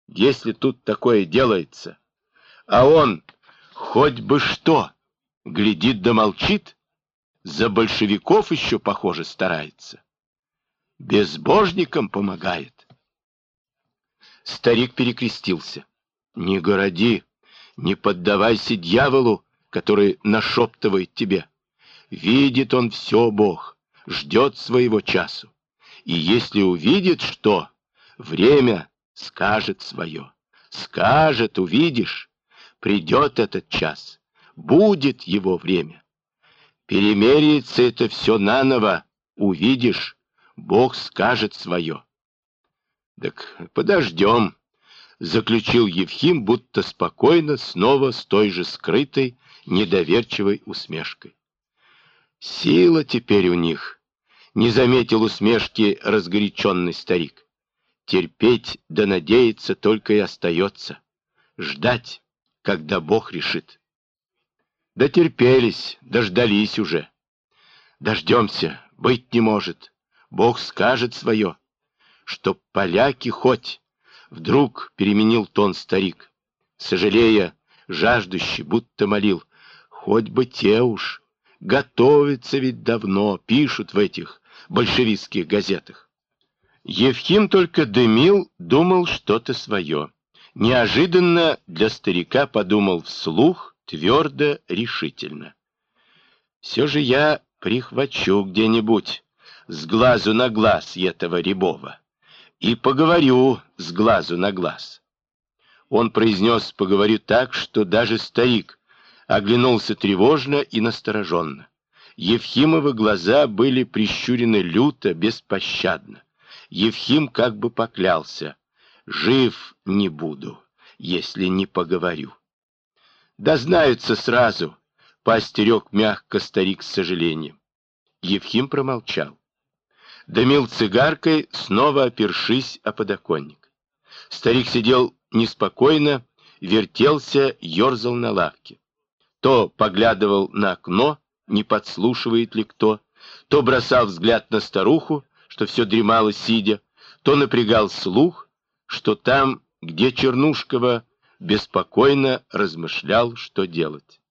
если тут такое делается. А он хоть бы что, глядит да молчит, за большевиков еще, похоже, старается. Безбожникам помогает. Старик перекрестился. Не городи, не поддавайся дьяволу, который нашептывает тебе. Видит он все, Бог, ждет своего часу. И если увидит что, время скажет свое. Скажет, увидишь, придет этот час, будет его время. Перемеряется это все наново, увидишь, Бог скажет свое. Так подождем, заключил Евхим, будто спокойно, снова с той же скрытой, недоверчивой усмешкой. Сила теперь у них, не заметил усмешки разгоряченный старик. Терпеть да надеяться только и остается. Ждать, когда Бог решит. Дотерпелись, дождались уже. Дождемся, быть не может. Бог скажет свое. Чтоб поляки хоть... Вдруг переменил тон старик, сожалея, жаждущий, будто молил. Хоть бы те уж. Готовятся ведь давно, пишут в этих большевистских газетах. Евхим только дымил, думал что-то свое. Неожиданно для старика подумал вслух, твердо, решительно. Все же я прихвачу где-нибудь с глазу на глаз этого Рябова и поговорю с глазу на глаз. Он произнес «поговорю» так, что даже старик оглянулся тревожно и настороженно. Евхимовы глаза были прищурены люто, беспощадно. Евхим как бы поклялся: «Жив не буду, если не поговорю». «Дознаются сразу», — поостерег мягко старик с сожалением. Евхим промолчал. Дымил цигаркой, снова опершись о подоконник. Старик сидел неспокойно, вертелся, ерзал на лавке. То поглядывал на окно, не подслушивает ли кто, то бросал взгляд на старуху, что все дремало сидя, то напрягал слух, что там, где Чернушкова, беспокойно размышлял, что делать.